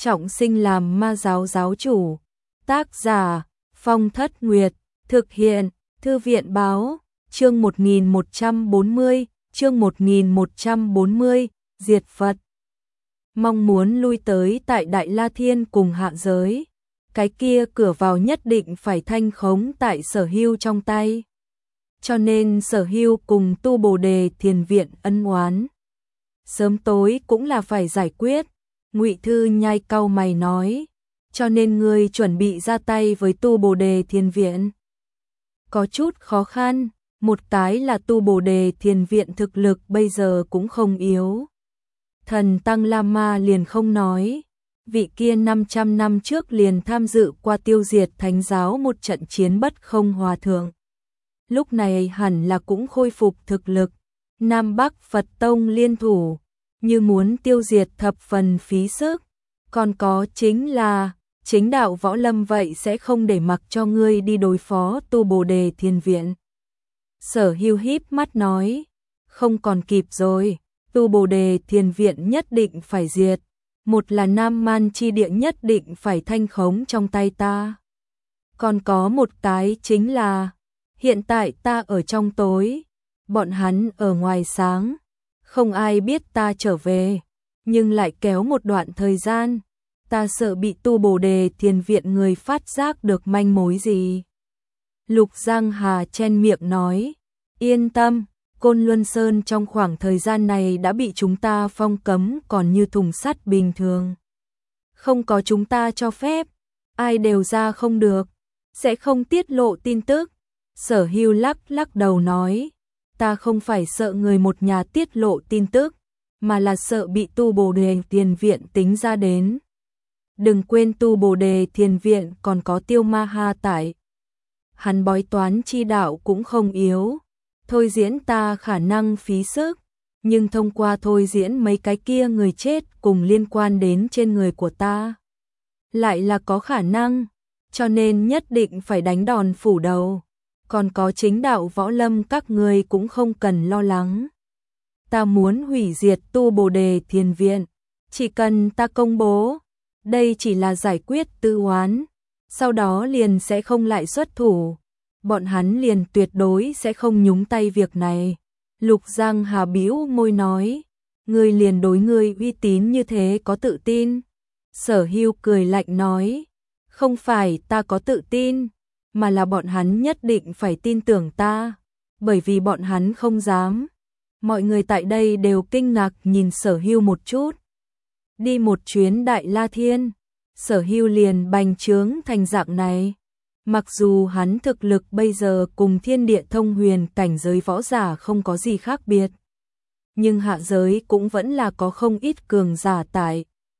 trọng sinh làm ma giáo giáo chủ. Tác giả Phong Thất Nguyệt. Thực hiện Thư viện báo. Chương 1140. Chương 1140. Diệt Phật. Mong muốn lui tới tại Đại La Thiên cùng hạ giới. Cái kia cửa vào nhất định phải thanh khống tại Sở Hưu trong tay. Cho nên Sở Hưu cùng Tu Bồ Đề Thiền Viện ân oán sớm tối cũng là phải giải quyết. Ngụy Thư nhai cau mày nói, cho nên ngươi chuẩn bị ra tay với Tu Bồ Đề Thiền Viện. Có chút khó khăn, một cái là Tu Bồ Đề Thiền Viện thực lực bây giờ cũng không yếu. Thần Tăng Lama liền không nói, vị kia 500 năm trước liền tham dự qua tiêu diệt thánh giáo một trận chiến bất không hòa thượng. Lúc này hẳn là cũng khôi phục thực lực. Nam Bắc Phật Tông liên thủ, như muốn tiêu diệt thập phần phí sức. Còn có chính là, chính đạo võ lâm vậy sẽ không để mặc cho ngươi đi đối phó Tu Bồ Đề Thiền Viện. Sở Hưu híp mắt nói, không còn kịp rồi, Tu Bồ Đề Thiền Viện nhất định phải diệt. Một là Nam Man chi địa nhất định phải thanh khống trong tay ta. Còn có một cái chính là, hiện tại ta ở trong tối, bọn hắn ở ngoài sáng, không ai biết ta trở về, nhưng lại kéo một đoạn thời gian, ta sợ bị Tu Bồ Đề Thiền Viện người phát giác được manh mối gì. Lục Giang Hà chen miệng nói, yên tâm, Côn Luân Sơn trong khoảng thời gian này đã bị chúng ta phong cấm còn như thùng sắt bình thường. Không có chúng ta cho phép, ai đều ra không được, sẽ không tiết lộ tin tức. Sở Hưu lắc đầu nói, ta không phải sợ người một nhà tiết lộ tin tức, mà là sợ bị Tu Bồ Đề Thiền Viện tính ra đến. Đừng quên Tu Bồ Đề Thiền Viện còn có Tiêu Ma Ha tại. Hắn bói toán chi đạo cũng không yếu, thôi diễn ta khả năng phí sức, nhưng thông qua thôi diễn mấy cái kia người chết cùng liên quan đến trên người của ta, lại là có khả năng, cho nên nhất định phải đánh đòn phủ đầu. Còn có chính đạo võ lâm các người cũng không cần lo lắng. Ta muốn hủy diệt Tu Bồ Đề Thiền Viện, chỉ cần ta công bố, đây chỉ là giải quyết tư oán, sau đó liền sẽ không lại xuất thủ, bọn hắn liền tuyệt đối sẽ không nhúng tay việc này. Lục Giang Hà bĩu môi nói, ngươi liền đối ngươi uy tín như thế có tự tin. Sở Hưu cười lạnh nói, không phải ta có tự tin, mà là bọn hắn nhất định phải tin tưởng ta, bởi vì bọn hắn không dám. Mọi người tại đây đều kinh ngạc nhìn Sở Hưu một chút. Đi một chuyến Đại La Thiên, Sở Hưu liền bành trướng thành dạng này. Mặc dù hắn thực lực bây giờ cùng thiên địa thông huyền cảnh giới võ giả không có gì khác biệt, nhưng hạ giới cũng vẫn là có không ít cường giả tại.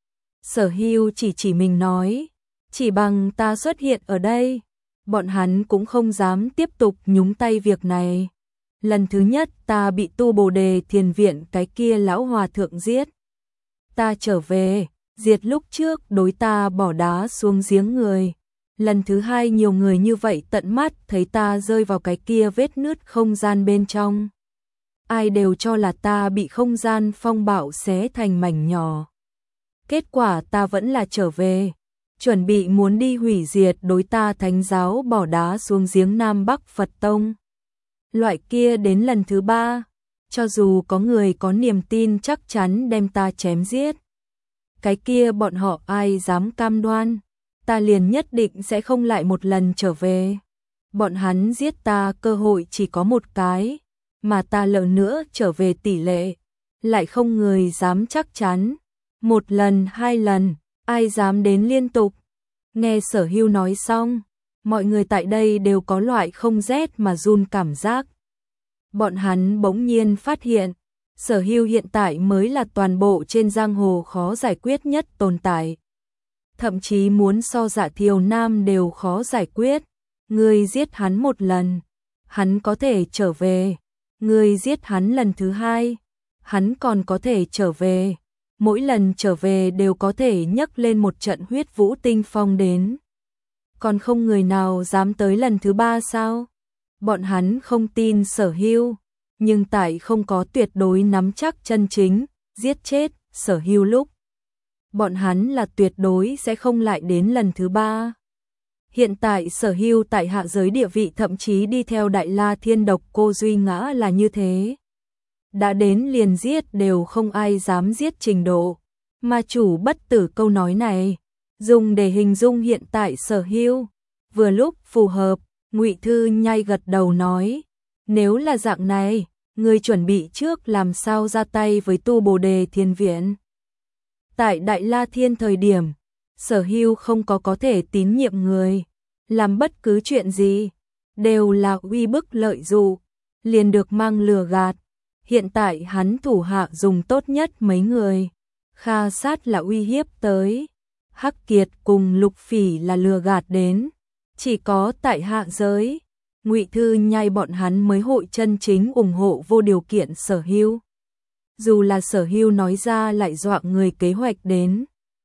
Sở Hưu chỉ mình nói, chỉ bằng ta xuất hiện ở đây, bọn hắn cũng không dám tiếp tục nhúng tay việc này. Lần thứ nhất ta bị Tu Bồ Đề Thiền Viện cái kia lão hòa thượng giết. Ta trở về, diệt lúc trước đối ta bỏ đá xuống giếng người. Lần thứ hai nhiều người như vậy tận mắt thấy ta rơi vào cái kia vết nứt không gian bên trong. Ai đều cho là ta bị không gian phong bạo xé thành mảnh nhỏ. Kết quả ta vẫn là trở về, chuẩn bị muốn đi hủy diệt đối ta thánh giáo bỏ đá xuống giếng Nam Bắc Phật Tông. Loại kia đến lần thứ ba, cho dù có người có niềm tin chắc chắn đem ta chém giết, cái kia bọn họ ai dám cam đoan, ta liền nhất định sẽ không lại một lần trở về. Bọn hắn giết ta cơ hội chỉ có một cái, mà ta lần nữa trở về tỷ lệ, lại không người dám chắc chắn. Một lần, hai lần, ai dám đến liên tục. Nghe Sở Hưu nói xong, mọi người tại đây đều có loại không rét mà run cảm giác. Bọn hắn bỗng nhiên phát hiện, Sở Hưu hiện tại mới là toàn bộ trên giang hồ khó giải quyết nhất tồn tại. Thậm chí muốn so Dạ Thiều Nam đều khó giải quyết. Ngươi giết hắn một lần, hắn có thể trở về. Ngươi giết hắn lần thứ hai, hắn còn có thể trở về. Mỗi lần trở về đều có thể nhấc lên một trận huyết vũ tinh phong đến. Còn không người nào dám tới lần thứ ba sao? Bọn hắn không tin Sở Hưu, nhưng tại không có tuyệt đối nắm chắc chân chính, giết chết Sở Hưu lúc. bọn hắn là tuyệt đối sẽ không lại đến lần thứ ba. Hiện tại Sở Hưu tại hạ giới địa vị thậm chí đi theo Đại La Thiên Độc Cô Duy Ngã là như thế. Đã đến liền giết đều không ai dám giết trình độ. Ma chủ bất tử câu nói này, dùng để hình dung hiện tại Sở Hưu. Vừa lúc phù hợp, Ngụy Thư Nhai gật đầu nói, nếu là dạng này, ngươi chuẩn bị trước làm sao ra tay với Tu Bồ Đề Thiên Viện. Tại Đại La Thiên thời điểm, Sở Hưu không có thể tín nhiệm người, làm bất cứ chuyện gì, đều là uy bức lợi dụ, liền được mang lừa gạt. Hiện tại hắn thủ hạ dùng tốt nhất mấy người, Kha Sát là uy hiếp tới, Hắc Kiệt cùng Lục Phỉ là lừa gạt đến, chỉ có tại hạ giới, Ngụy Thư Nhai bọn hắn mới hội chân chính ủng hộ vô điều kiện Sở Hưu. Dù là Sở Hưu nói ra lại dọa người kế hoạch đến,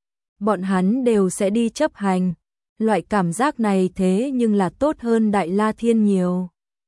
bọn hắn đều sẽ đi chấp hành. Loại cảm giác này thế nhưng là tốt hơn Đại La Thiên nhiều.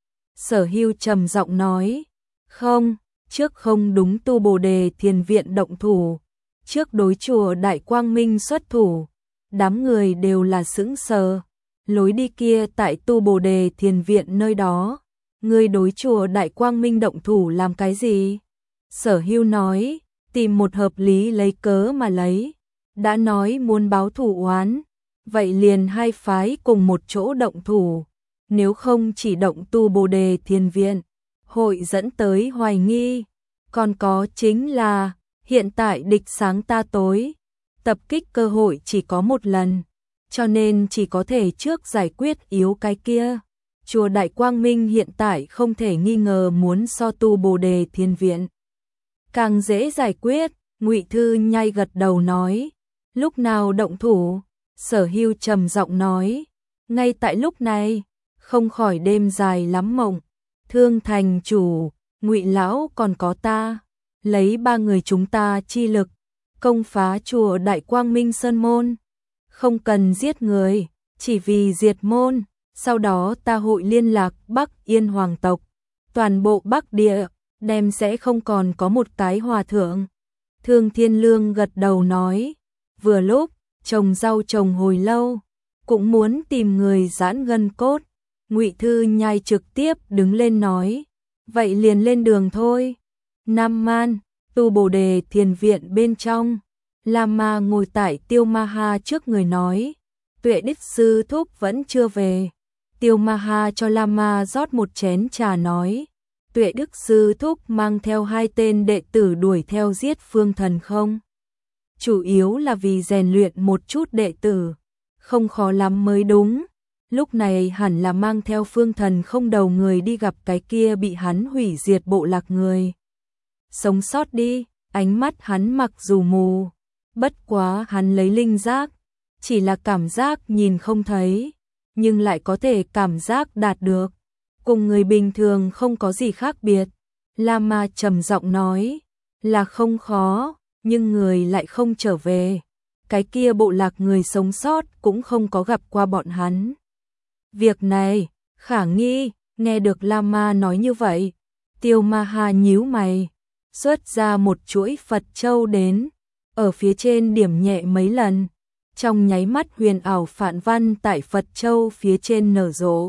Sở Hưu trầm giọng nói, không, trước không đúng Tu Bồ Đề Thiền Viện động thủ, trước đối chùa Đại Quang Minh xuất thủ, đám người đều là sững sờ. Lối đi kia tại Tu Bồ Đề Thiền Viện nơi đó, người đối chùa Đại Quang Minh động thủ làm cái gì? Sở Hưu nói, tìm một hợp lý lấy cớ mà lấy, đã nói muốn báo thù oán, vậy liền hai phái cùng một chỗ động thủ, nếu không chỉ động Tu Bồ Đề Thiền Viện, hội dẫn tới hoài nghi, còn có chính là, hiện tại địch sáng ta tối, tập kích cơ hội chỉ có một lần, cho nên chỉ có thể trước giải quyết yếu cái kia. Chùa Đại Quang Minh hiện tại không thể nghi ngờ muốn so Tu Bồ Đề Thiên Viện càng dễ giải quyết. Ngụy Thư Nhai gật đầu nói, lúc nào động thủ? Sở Hưu trầm giọng nói, ngay tại lúc này, không khỏi đêm dài lắm mộng. Thương thành chủ, Ngụy lão còn có ta, lấy ba người chúng ta chi lực, công phá chùa Đại Quang Minh Sơn môn, không cần giết người, chỉ vì diệt môn. Sau đó ta hội liên lạc Bắc Yên hoàng tộc, toàn bộ Bắc Địa, đem sẽ không còn có một cái hòa thượng. Thương Thiên Lương gật đầu nói, vừa lúc, trồng rau trồng hồi lâu, cũng muốn tìm người giãn gân cốt. Ngụy Thư Nhai trực tiếp đứng lên nói, vậy liền lên đường thôi. Nam Man, Tu Bồ Đề Thiền Viện bên trong, Lama ngồi tại Tiêu Ma Ha trước người nói, Tuệ Đích sư thúc vẫn chưa về. Tiêu Ma Ha cho Lama rót một chén trà nói, Tuệ Đức sư thúc mang theo 2 tên đệ tử đuổi theo giết Phương Thần không? Chủ yếu là vì rèn luyện một chút đệ tử, không khó lắm mới đúng. Lúc này hẳn là mang theo Phương Thần không đầu người đi gặp cái kia bị hắn hủy diệt bộ lạc người. Sống sót đi, ánh mắt hắn mặc dù mù, bất quá hắn lấy linh giác, chỉ là cảm giác nhìn không thấy, nhưng lại có thể cảm giác đạt được, cùng người bình thường không có gì khác biệt. Lama trầm giọng nói, là không khó, nhưng người lại không trở về. Cái kia bộ lạc người sống sót cũng không có gặp qua bọn hắn. Việc này, khả nghi. Nghe được Lama nói như vậy, Tiêu Ma Ha nhíu mày, xuất ra một chuỗi Phật châu đến, ở phía trên điểm nhẹ mấy lần, trong nháy mắt huyền ảo phản văn tại Phật châu phía trên nở rộ,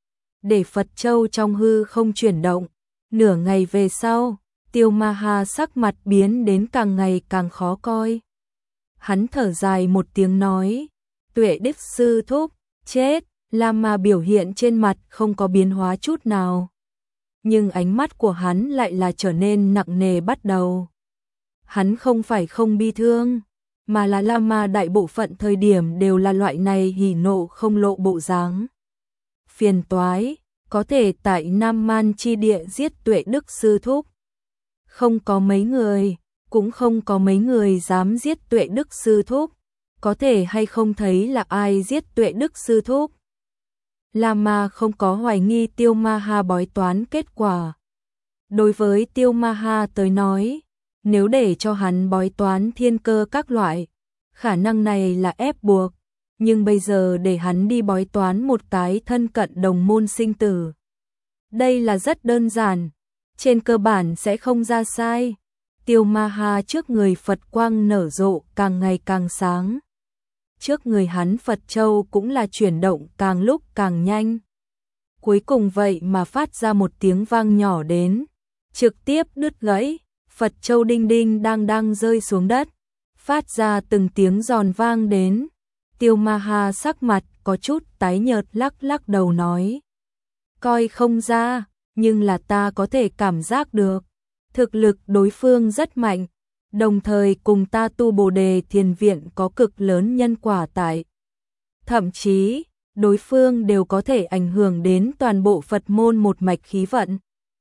để Phật châu trong hư không chuyển động. Nửa ngày về sau, Tiêu Ma Ha sắc mặt biến đến càng ngày càng khó coi. Hắn thở dài một tiếng nói, Tuệ Đích sư thúc, chết. Lama biểu hiện trên mặt không có biến hóa chút nào, nhưng ánh mắt của hắn lại là trở nên nặng nề bắt đầu. Hắn không phải không bi thương, mà là Lama đại bộ phận thời điểm đều là loại này hỉ nộ không lộ bộ dáng. Phiền toái, có thể tại Nam Man chi địa giết Tuệ Đức sư thúc. Không có mấy người, cũng không có mấy người dám giết Tuệ Đức sư thúc. Có thể hay không thấy là ai giết Tuệ Đức sư thúc? Lama không có hoài nghi Tiêu Ma Ha bói toán kết quả. Đối với Tiêu Ma Ha tới nói, nếu để cho hắn bói toán thiên cơ các loại, khả năng này là ép buộc, nhưng bây giờ để hắn đi bói toán một cái thân cận đồng môn sinh tử. Đây là rất đơn giản, trên cơ bản sẽ không ra sai. Tiêu Ma Ha trước người Phật quang nở rộ càng ngày càng sáng. Trước người hắn Phật Châu cũng là chuyển động càng lúc càng nhanh. Cuối cùng vậy mà phát ra một tiếng vang nhỏ đến, trực tiếp đứt gãy, Phật Châu đinh đinh đang rơi xuống đất, phát ra từng tiếng giòn vang đến. Tiêu Ma Ha sắc mặt có chút tái nhợt lắc đầu nói. Coi không ra, nhưng là ta có thể cảm giác được. Thực lực đối phương rất mạnh, đồng thời cùng ta tu Bồ Đề Thiền Viện có cực lớn nhân quả tại. Thậm chí, đối phương đều có thể ảnh hưởng đến toàn bộ Phật môn một mạch khí vận.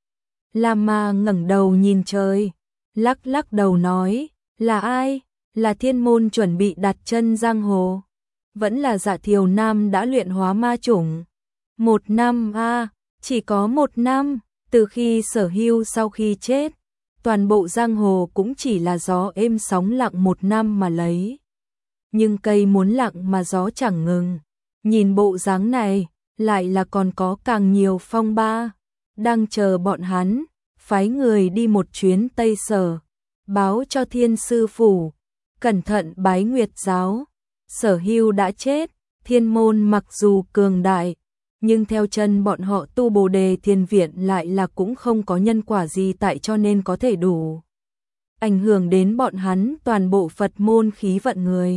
Lam Ma ngẩng đầu nhìn trời, lắc đầu nói, là ai? Là Thiên Môn chuẩn bị đặt chân giang hồ? Vẫn là Dạ Thiều Nam đã luyện hóa ma chủng? 1 năm a, chỉ có 1 năm, từ khi Sở Hưu sau khi chết, toàn bộ giang hồ cũng chỉ là gió êm sóng lặng 1 năm mà lấy. Nhưng cây muốn lặng mà gió chẳng ngừng. Nhìn bộ dáng này, lại là còn có càng nhiều phong ba, đang chờ bọn hắn, phái người đi một chuyến Tây Sở, báo cho Thiên Sư Phủ, cẩn thận bái Nguyệt Giáo. Sở Hưu đã chết, Thiên Môn mặc dù cường đại, nhưng theo chân bọn họ tu Bồ Đề Thiền Viện lại là cũng không có nhân quả gì tại, cho nên có thể đủ ảnh hưởng đến bọn hắn toàn bộ Phật môn khí vận người.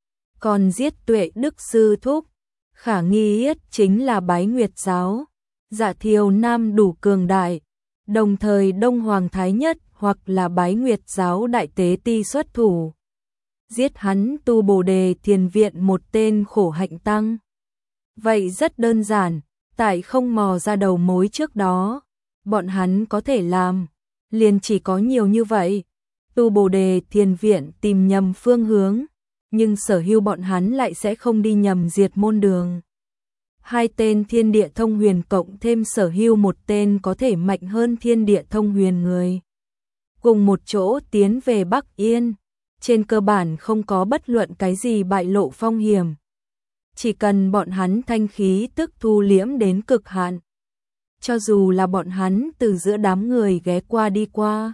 Còn giết Tuệ Đức Sư Thúc, khả nghi yết chính là bái Nguyệt Giáo. Dạ Thiều Nam đủ cường đại, đồng thời Đông Hoàng Thái Nhất hoặc là bái Nguyệt Giáo đại tế ti xuất thủ. Giết hắn tu Bồ Đề Thiền Viện một tên khổ hạnh tăng. Vậy rất đơn giản, tại không mò ra đầu mối trước đó, bọn hắn có thể làm, liền chỉ có nhiều như vậy. Tu Bồ Đề Thiền Viện tìm nhầm phương hướng, nhưng Sở Hưu bọn hắn lại sẽ không đi nhầm diệt môn đường. 2 tên Thiên Địa Thông Huyền cộng thêm Sở Hưu một tên có thể mạnh hơn Thiên Địa Thông Huyền người, cùng một chỗ tiến về Bắc Yên, trên cơ bản không có bất luận cái gì bại lộ phong hiểm. Chỉ cần bọn hắn thanh khí tức thu liễm đến cực hạn, cho dù là bọn hắn từ giữa đám người ghé qua đi qua,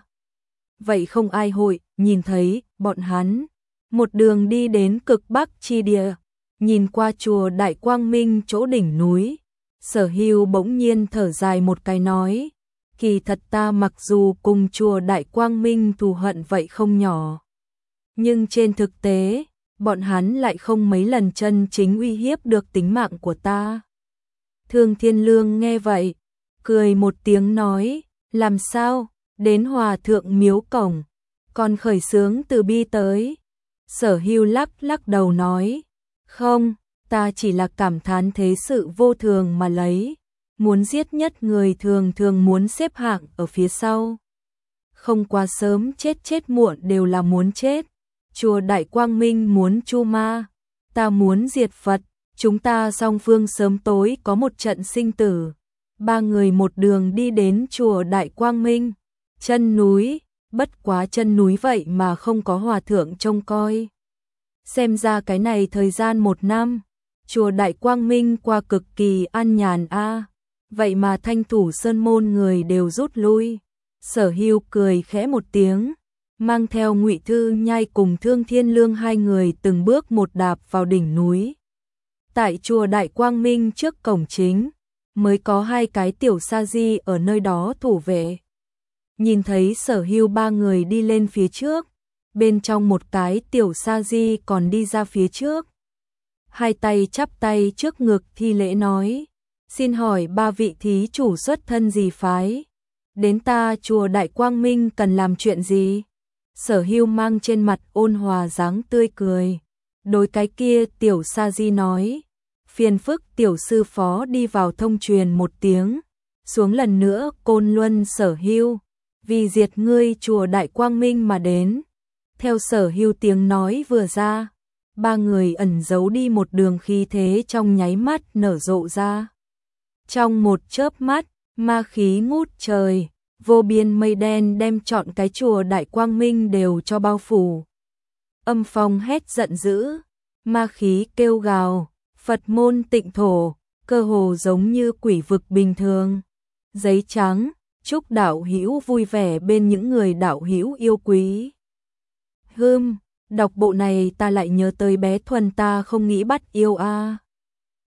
vậy không ai hội nhìn thấy bọn hắn. Một đường đi đến cực Bắc chi địa, nhìn qua chùa Đại Quang Minh chỗ đỉnh núi, Sở Hưu bỗng nhiên thở dài một cái nói, kỳ thật ta mặc dù cùng chùa Đại Quang Minh thù hận vậy không nhỏ, nhưng trên thực tế, bọn hắn lại không mấy lần chân chính uy hiếp được tính mạng của ta. Thương Thiên Lương nghe vậy, cười một tiếng nói, làm sao, đến Hòa Thượng miếu cổng, còn khởi xướng từ bi tới. Sở Hưu lắc đầu nói, không, ta chỉ là cảm thán thế sự vô thường mà lấy, muốn giết nhất người thường muốn xếp hạng ở phía sau. Không quá sớm chết muộn đều là muốn chết. Chùa Đại Quang Minh muốn chu ma, ta muốn diệt Phật, chúng ta song phương sớm tối có một trận sinh tử. 3 người một đường đi đến chùa Đại Quang Minh, chân núi, bất quá chân núi vậy mà không có hòa thượng trông coi. Xem ra cái này thời gian 1 năm, chùa Đại Quang Minh qua cực kỳ an nhàn a. Vậy mà Thanh Thủ Sơn môn người đều rút lui. Sở Hưu cười khẽ một tiếng, mang theo Ngụy Thư Nhai cùng Thương Thiên Lương 2 người từng bước một đạp vào đỉnh núi. Tại chùa Đại Quang Minh trước cổng chính, mới có 2 cái tiểu sa di ở nơi đó thủ vệ. Nhìn thấy Sở Hưu 3 người đi lên phía trước, bên trong một cái tiểu sa di còn đi ra phía trước. 2 tay chắp tay trước ngực thi lễ nói, xin hỏi 3 vị thí chủ xuất thân gì phái? Đến ta chùa Đại Quang Minh cần làm chuyện gì? Sở Hưu mang trên mặt ôn hòa dáng tươi cười. Đối cái kia tiểu sa di nói, phiền phức tiểu sư phó đi vào thông truyền một tiếng, xuống lần nữa Côn Luân Sở Hưu, vì diệt ngươi chùa Đại Quang Minh mà đến. Theo Sở Hưu tiếng nói vừa ra, 3 người ẩn giấu đi một đường khí thế trong nháy mắt nở rộ ra. Trong một chớp mắt, ma khí ngút trời, vô biên mây đen đem trọn cái chùa Đại Quang Minh đều cho bao phủ. Âm phong hét giận dữ, ma khí kêu gào, Phật môn tịnh thổ, cơ hồ giống như quỷ vực bình thường. Giấy trắng, chúc đạo hữu vui vẻ bên những người đạo hữu yêu quý. Đọc bộ này ta lại nhớ tới bé Thuần, ta không nghĩ bắt yêu a.